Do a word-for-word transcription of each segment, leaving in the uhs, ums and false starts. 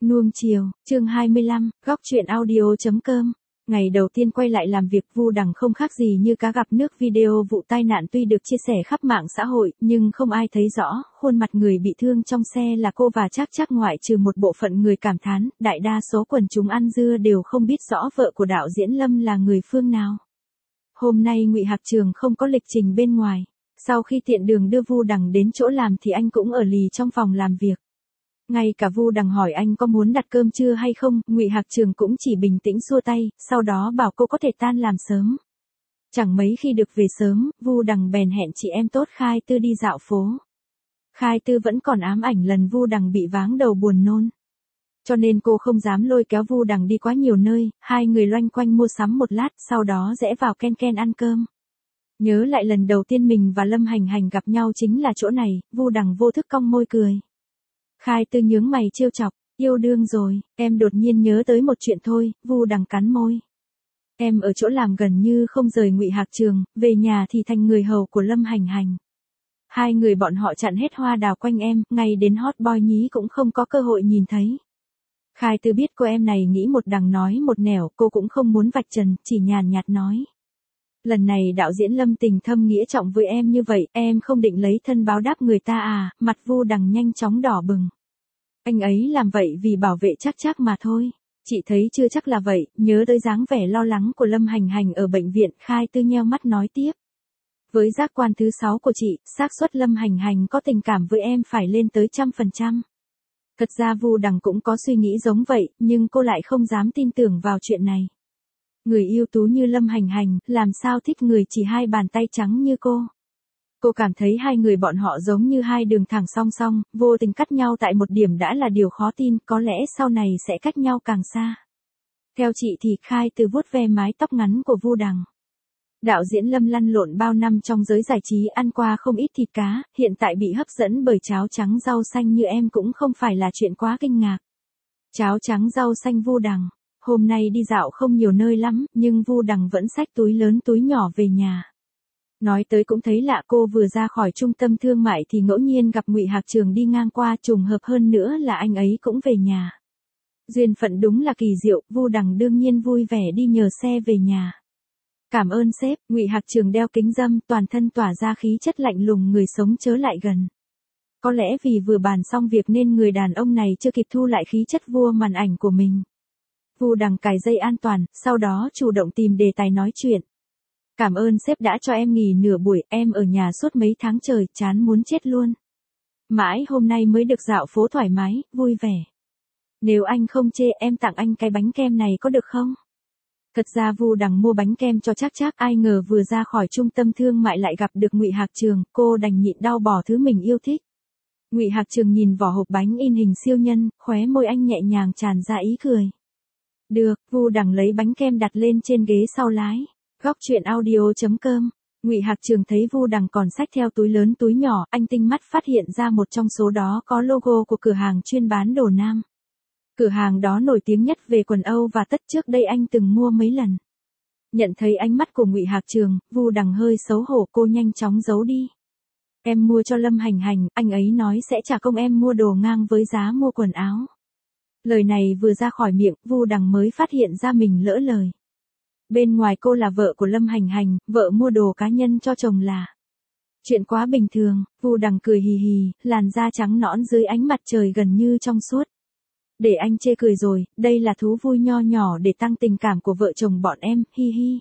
Nuông chiều, chương hai mươi lăm, góc truyện audio chấm com. Ngày đầu tiên quay lại làm việc, Vu Đằng không khác gì như cá gặp nước. Video vụ tai nạn tuy được chia sẻ khắp mạng xã hội, nhưng không ai thấy rõ khuôn mặt người bị thương trong xe là cô và Trác Trác, ngoại trừ một bộ phận người cảm thán. Đại đa số quần chúng ăn dưa đều không biết rõ vợ của đạo diễn Lâm là người phương nào. Hôm nay Ngụy Hạc Trường không có lịch trình bên ngoài. Sau khi tiện đường đưa Vu Đằng đến chỗ làm thì anh cũng ở lì trong phòng làm việc. Ngay cả Vu Đằng hỏi anh có muốn đặt cơm trưa hay không, Ngụy Hạc Trường cũng chỉ bình tĩnh xua tay, sau đó bảo cô có thể tan làm sớm. Chẳng mấy khi được về sớm, Vu Đằng bèn hẹn chị em tốt Khai Tư đi dạo phố. Khai Tư vẫn còn ám ảnh lần Vu Đằng bị váng đầu buồn nôn. Cho nên cô không dám lôi kéo Vu Đằng đi quá nhiều nơi, hai người loanh quanh mua sắm một lát, sau đó rẽ vào Ken Ken ăn cơm. Nhớ lại lần đầu tiên mình và Lâm Hành Hành gặp nhau chính là chỗ này, Vu Đằng vô thức cong môi cười. Khai Tư nhướng mày trêu chọc, yêu đương rồi, em đột nhiên nhớ tới một chuyện thôi. Vu Đằng cắn môi. Em ở chỗ làm gần như không rời Ngụy Hạc Trường, về nhà thì thành người hầu của Lâm Hành Hành. Hai người bọn họ chặn hết hoa đào quanh em, ngay đến hot boy nhí cũng không có cơ hội nhìn thấy. Khai Tư biết cô em này nghĩ một đằng nói một nẻo, cô cũng không muốn vạch trần, chỉ nhàn nhạt nói. Lần này đạo diễn Lâm tình thâm nghĩa trọng với em như vậy, em không định lấy thân báo đáp người ta à? Mặt Vu Đằng nhanh chóng đỏ bừng. Anh ấy làm vậy vì bảo vệ Trác Trác mà thôi. Chị thấy chưa chắc là vậy. Nhớ tới dáng vẻ lo lắng của Lâm Hành Hành ở bệnh viện, Khai Tư nheo mắt nói tiếp. Với giác quan thứ sáu của chị, xác suất Lâm Hành Hành có tình cảm với em phải lên tới trăm phần trăm. Thật ra Vu Đằng cũng có suy nghĩ giống vậy, nhưng cô lại không dám tin tưởng vào chuyện này. Người ưu tú như Lâm Hành Hành, làm sao thích người chỉ hai bàn tay trắng như cô. Cô cảm thấy hai người bọn họ giống như hai đường thẳng song song, vô tình cắt nhau tại một điểm đã là điều khó tin, có lẽ sau này sẽ cách nhau càng xa. Theo chị thì Khai Tư vuốt ve mái tóc ngắn của Vu Đằng. Đạo diễn Lâm lăn lộn bao năm trong giới giải trí, ăn qua không ít thịt cá, hiện tại bị hấp dẫn bởi cháo trắng rau xanh như em cũng không phải là chuyện quá kinh ngạc. Cháo trắng rau xanh Vu Đằng. Hôm nay đi dạo không nhiều nơi lắm, nhưng Vu Đằng vẫn xách túi lớn túi nhỏ về nhà. Nói tới cũng thấy lạ, cô vừa ra khỏi trung tâm thương mại thì ngẫu nhiên gặp Ngụy Hạc Trường đi ngang qua, trùng hợp hơn nữa là anh ấy cũng về nhà. Duyên phận đúng là kỳ diệu, Vu Đằng đương nhiên vui vẻ đi nhờ xe về nhà. Cảm ơn sếp. Ngụy Hạc Trường đeo kính râm, toàn thân tỏa ra khí chất lạnh lùng, người sống chớ lại gần. Có lẽ vì vừa bàn xong việc nên người đàn ông này chưa kịp thu lại khí chất vua màn ảnh của mình. Vu Đằng cài dây an toàn, sau đó chủ động tìm đề tài nói chuyện. Cảm ơn sếp đã cho em nghỉ nửa buổi, em ở nhà suốt mấy tháng trời, chán muốn chết luôn. Mãi hôm nay mới được dạo phố thoải mái, vui vẻ. Nếu anh không chê, em tặng anh cái bánh kem này có được không? Thật ra Vu Đằng mua bánh kem cho Trác Trác, ai ngờ vừa ra khỏi trung tâm thương mại lại gặp được Ngụy Hạc Trường, cô đành nhịn đau bỏ thứ mình yêu thích. Ngụy Hạc Trường nhìn vỏ hộp bánh in hình siêu nhân, khóe môi anh nhẹ nhàng tràn ra ý cười. Được, Vu Đằng lấy bánh kem đặt lên trên ghế sau lái. Góc truyện audio chấm com. Ngụy Hạc Trường thấy Vu Đằng còn xách theo túi lớn túi nhỏ, anh tinh mắt phát hiện ra một trong số đó có logo của cửa hàng chuyên bán đồ nam. Cửa hàng đó nổi tiếng nhất về quần Âu và tất, trước đây anh từng mua mấy lần. Nhận thấy ánh mắt của Ngụy Hạc Trường, Vu Đằng hơi xấu hổ, cô nhanh chóng giấu đi. Em mua cho Lâm Hành Hành, anh ấy nói sẽ trả công em mua đồ ngang với giá mua quần áo. Lời này vừa ra khỏi miệng, Vu Đằng mới phát hiện ra mình lỡ lời. Bên ngoài cô là vợ của Lâm Hành Hành, vợ mua đồ cá nhân cho chồng là chuyện quá bình thường. Vu Đằng cười hì hì, làn da trắng nõn dưới ánh mặt trời gần như trong suốt. Để anh chê cười rồi, đây là thú vui nho nhỏ để tăng tình cảm của vợ chồng bọn em, hi hi.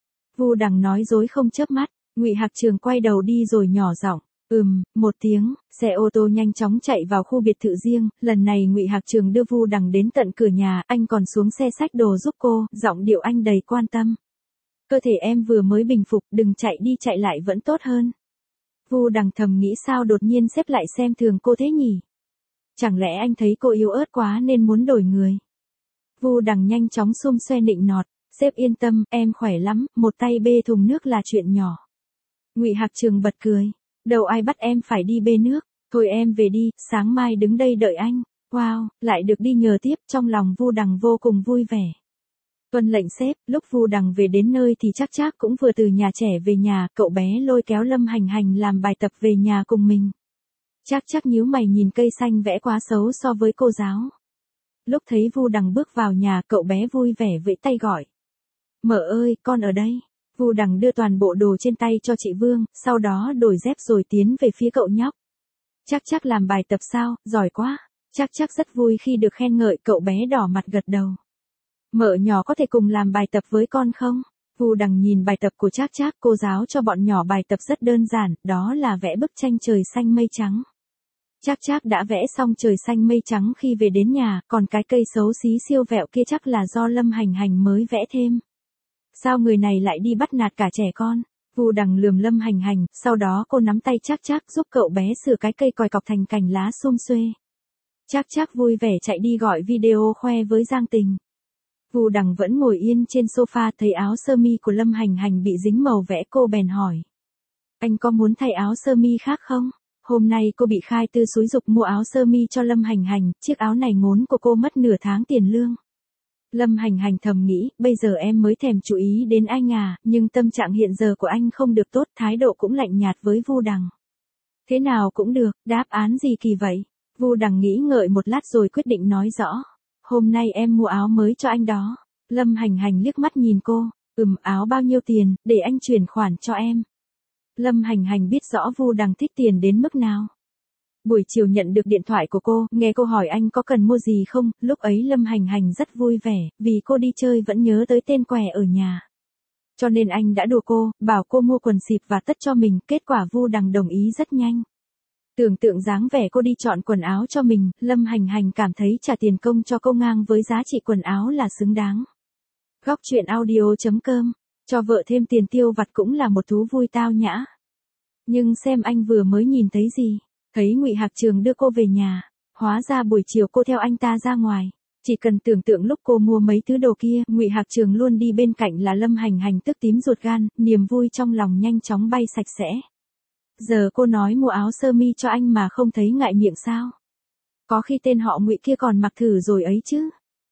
Vu Đằng nói dối không chớp mắt. Ngụy Hạc Trường quay đầu đi rồi nhỏ giọng. Ừm, một tiếng, xe ô tô nhanh chóng chạy vào khu biệt thự riêng, lần này Ngụy Hạc Trường đưa Vu Đằng đến tận cửa nhà, anh còn xuống xe xách đồ giúp cô, giọng điệu anh đầy quan tâm. Cơ thể em vừa mới bình phục, đừng chạy đi chạy lại vẫn tốt hơn. Vu Đằng thầm nghĩ sao đột nhiên xếp lại xem thường cô thế nhỉ? Chẳng lẽ anh thấy cô yếu ớt quá nên muốn đổi người? Vu Đằng nhanh chóng xum xoe nịnh nọt, sếp yên tâm, em khỏe lắm, một tay bê thùng nước là chuyện nhỏ. Ngụy Hạc Trường bật cười. Đâu ai bắt em phải đi bê nước, thôi em về đi, sáng mai đứng đây đợi anh. Wow, lại được đi nhờ tiếp, trong lòng Vu Đằng vô cùng vui vẻ. Tuân lệnh sếp, lúc Vu Đằng về đến nơi thì Trác Trác cũng vừa từ nhà trẻ về nhà, cậu bé lôi kéo Lâm Hành Hành làm bài tập về nhà cùng mình. Trác Trác nhíu mày nhìn cây xanh vẽ quá xấu so với cô giáo. Lúc thấy Vu Đằng bước vào nhà, cậu bé vui vẻ vẫy tay gọi. Mợ ơi, con ở đây. Vu Đằng đưa toàn bộ đồ trên tay cho chị Vương, sau đó đổi dép rồi tiến về phía cậu nhóc. Chắc chắc làm bài tập sao, giỏi quá. Chắc chắc rất vui khi được khen ngợi, cậu bé đỏ mặt gật đầu. Mợ nhỏ có thể cùng làm bài tập với con không? Vu Đằng nhìn bài tập của Trác Trác, cô giáo cho bọn nhỏ bài tập rất đơn giản, đó là vẽ bức tranh trời xanh mây trắng. Trác Trác đã vẽ xong trời xanh mây trắng khi về đến nhà, còn cái cây xấu xí siêu vẹo kia chắc là do Lâm Hành Hành mới vẽ thêm. Sao người này lại đi bắt nạt cả trẻ con? Vu Đằng lườm Lâm Hành Hành, sau đó cô nắm tay Trác Trác giúp cậu bé sửa cái cây còi cọc thành cành lá sum xuê. Trác Trác vui vẻ chạy đi gọi video khoe với Giang Tình. Vu Đằng vẫn ngồi yên trên sofa, thấy áo sơ mi của Lâm Hành Hành bị dính màu vẽ, cô bèn hỏi. Anh có muốn thay áo sơ mi khác không? Hôm nay cô bị Khai Tư xúi giục mua áo sơ mi cho Lâm Hành Hành, chiếc áo này ngốn của cô mất nửa tháng tiền lương. Lâm Hành Hành thầm nghĩ, bây giờ em mới thèm chú ý đến anh à, nhưng tâm trạng hiện giờ của anh không được tốt, thái độ cũng lạnh nhạt với Vu Đằng. Thế nào cũng được, đáp án gì kỳ vậy? Vu Đằng nghĩ ngợi một lát rồi quyết định nói rõ. Hôm nay em mua áo mới cho anh đó. Lâm Hành Hành liếc mắt nhìn cô, ừm, áo bao nhiêu tiền, để anh chuyển khoản cho em. Lâm Hành Hành biết rõ Vu Đằng thích tiền đến mức nào. Buổi chiều nhận được điện thoại của cô, nghe cô hỏi anh có cần mua gì không, lúc ấy Lâm Hành Hành rất vui vẻ, vì cô đi chơi vẫn nhớ tới tên què ở nhà. Cho nên anh đã đùa cô, bảo cô mua quần xịp và tất cho mình, kết quả Vu Đằng đồng ý rất nhanh. Tưởng tượng dáng vẻ cô đi chọn quần áo cho mình, Lâm Hành Hành cảm thấy trả tiền công cho cô ngang với giá trị quần áo là xứng đáng. Góc truyện audio chấm com, cho vợ thêm tiền tiêu vặt cũng là một thú vui tao nhã. Nhưng xem anh vừa mới nhìn thấy gì, thấy Ngụy Hạc Trường đưa cô về nhà, hóa ra buổi chiều cô theo anh ta ra ngoài. Chỉ cần tưởng tượng lúc cô mua mấy thứ đồ kia, Ngụy Hạc Trường luôn đi bên cạnh là Lâm Hành Hành tức tím ruột gan, niềm vui trong lòng nhanh chóng bay sạch sẽ. Giờ cô nói mua áo sơ mi cho anh mà không thấy ngại miệng sao? Có khi tên họ Ngụy kia còn mặc thử rồi ấy chứ.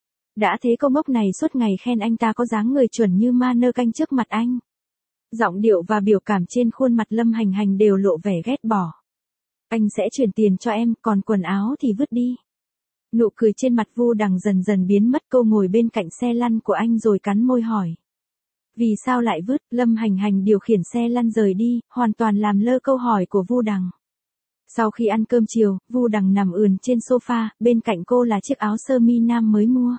Đã thế cô ngốc này suốt ngày khen anh ta có dáng người chuẩn như ma nơ canh trước mặt anh. Giọng điệu và biểu cảm trên khuôn mặt Lâm Hành Hành đều lộ vẻ ghét bỏ. Anh sẽ chuyển tiền cho em, còn quần áo thì vứt đi. Nụ cười trên mặt Vu Đằng dần dần biến mất, cô ngồi bên cạnh xe lăn của anh rồi cắn môi hỏi. Vì sao lại vứt? Lâm Hành Hành điều khiển xe lăn rời đi, hoàn toàn làm lơ câu hỏi của Vu Đằng. Sau khi ăn cơm chiều, Vu Đằng nằm ườn trên sofa, bên cạnh cô là chiếc áo sơ mi nam mới mua.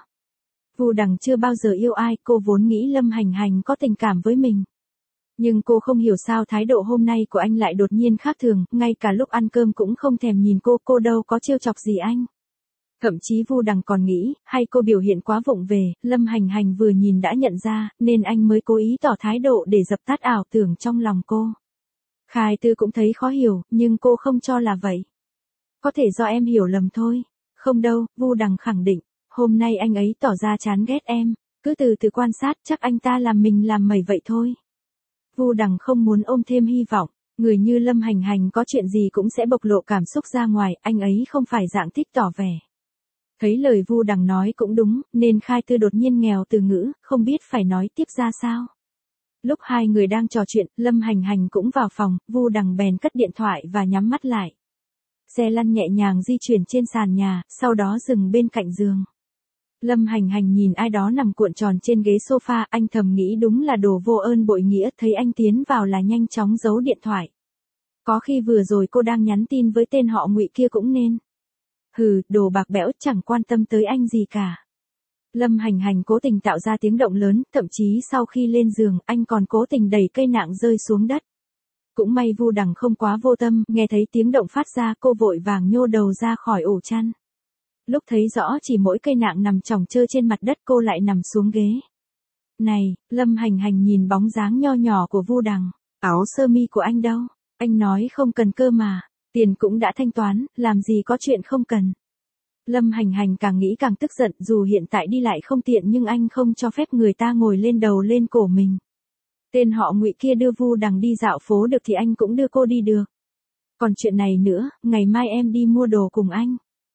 Vu Đằng chưa bao giờ yêu ai, cô vốn nghĩ Lâm Hành Hành có tình cảm với mình. Nhưng cô không hiểu sao thái độ hôm nay của anh lại đột nhiên khác thường, ngay cả lúc ăn cơm cũng không thèm nhìn cô, cô đâu có trêu chọc gì anh. Thậm chí Vu Đằng còn nghĩ, hay cô biểu hiện quá vụng về, Lâm Hành Hành vừa nhìn đã nhận ra, nên anh mới cố ý tỏ thái độ để dập tắt ảo tưởng trong lòng cô. Khai Tư cũng thấy khó hiểu, nhưng cô không cho là vậy. Có thể do em hiểu lầm thôi. Không đâu, Vu Đằng khẳng định, hôm nay anh ấy tỏ ra chán ghét em, cứ từ từ quan sát, chắc anh ta làm mình làm mẩy vậy thôi. Vu Đằng không muốn ôm thêm hy vọng, người như Lâm Hành Hành có chuyện gì cũng sẽ bộc lộ cảm xúc ra ngoài, anh ấy không phải dạng thích tỏ vẻ. Thấy lời Vu Đằng nói cũng đúng, nên Khai Tư đột nhiên nghèo từ ngữ, không biết phải nói tiếp ra sao. Lúc hai người đang trò chuyện, Lâm Hành Hành cũng vào phòng, Vu Đằng bèn cất điện thoại và nhắm mắt lại. Xe lăn nhẹ nhàng di chuyển trên sàn nhà, sau đó dừng bên cạnh giường. Lâm Hành Hành nhìn ai đó nằm cuộn tròn trên ghế sofa, anh thầm nghĩ đúng là đồ vô ơn bội nghĩa, thấy anh tiến vào là nhanh chóng giấu điện thoại. Có khi vừa rồi cô đang nhắn tin với tên họ Ngụy kia cũng nên. Hừ, đồ bạc bẽo, chẳng quan tâm tới anh gì cả. Lâm Hành Hành cố tình tạo ra tiếng động lớn, thậm chí sau khi lên giường, anh còn cố tình đẩy cây nạng rơi xuống đất. Cũng may Vu Đằng không quá vô tâm, nghe thấy tiếng động phát ra, cô vội vàng nhô đầu ra khỏi ổ chăn. Lúc thấy rõ chỉ mỗi cây nạng nằm chồng chơ trên mặt đất, cô lại nằm xuống ghế. Này, Lâm Hành Hành nhìn bóng dáng nho nhỏ của Vu Đằng. Áo sơ mi của anh đâu? Anh nói không cần cơ mà. Tiền cũng đã thanh toán, làm gì có chuyện không cần. Lâm Hành Hành càng nghĩ càng tức giận, dù hiện tại đi lại không tiện nhưng anh không cho phép người ta ngồi lên đầu lên cổ mình. Tên họ Ngụy kia đưa Vu Đằng đi dạo phố được thì anh cũng đưa cô đi được. Còn chuyện này nữa, ngày mai em đi mua đồ cùng anh.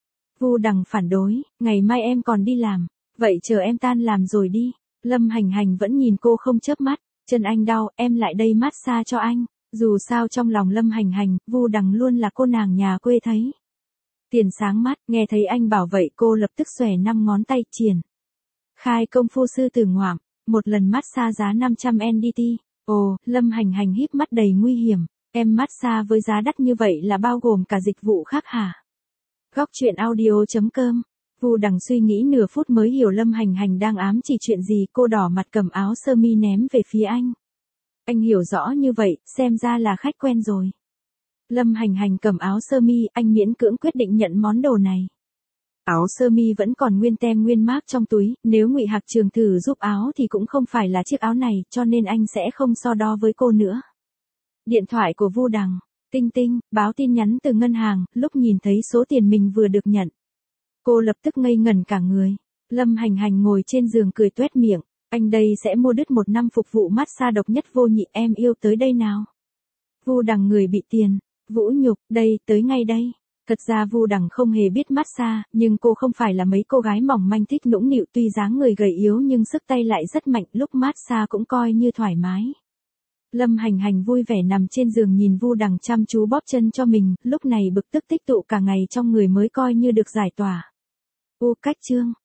Vu Đằng phản đối, ngày mai em còn đi làm, vậy chờ em tan làm rồi đi. Lâm Hành Hành vẫn nhìn cô không chớp mắt, chân anh đau, em lại đây massage cho anh. Dù sao trong lòng Lâm Hành Hành, Vu Đằng luôn là cô nàng nhà quê thấy. Tiền sáng mắt, nghe thấy anh bảo vậy cô lập tức xòe năm ngón tay triển. Khai công phu sư tử ngoạm, một lần massage giá năm trăm en đê tê. Ồ, Lâm Hành Hành híp mắt đầy nguy hiểm. Em massage với giá đắt như vậy là bao gồm cả dịch vụ khác hả? Góc truyện audio chấm com. Vu Đằng suy nghĩ nửa phút mới hiểu Lâm Hành Hành đang ám chỉ chuyện gì. Cô đỏ mặt cầm áo sơ mi ném về phía anh. Anh hiểu rõ như vậy, xem ra là khách quen rồi. Lâm Hành Hành cầm áo sơ mi, anh miễn cưỡng quyết định nhận món đồ này. Áo sơ mi vẫn còn nguyên tem nguyên mác trong túi, nếu Ngụy Hạc Trường thử giúp áo thì cũng không phải là chiếc áo này, cho nên anh sẽ không so đo với cô nữa. Điện thoại của Vu Đằng, tinh tinh, báo tin nhắn từ ngân hàng, lúc nhìn thấy số tiền mình vừa được nhận. Cô lập tức ngây ngẩn cả người. Lâm Hành Hành ngồi trên giường cười tuét miệng, anh đây sẽ mua đứt một năm phục vụ massage độc nhất vô nhị, em yêu tới đây nào. Vu Đằng người bị tiền, vũ nhục, đây, tới ngay đây. Thật ra Vu Đằng không hề biết massage, nhưng cô không phải là mấy cô gái mỏng manh thích nũng nịu, tuy dáng người gầy yếu nhưng sức tay lại rất mạnh, lúc massage cũng coi như thoải mái. Lâm Hành Hành vui vẻ nằm trên giường nhìn Vu Đằng chăm chú bóp chân cho mình, lúc này bực tức tích tụ cả ngày trong người mới coi như được giải tỏa. U cách chương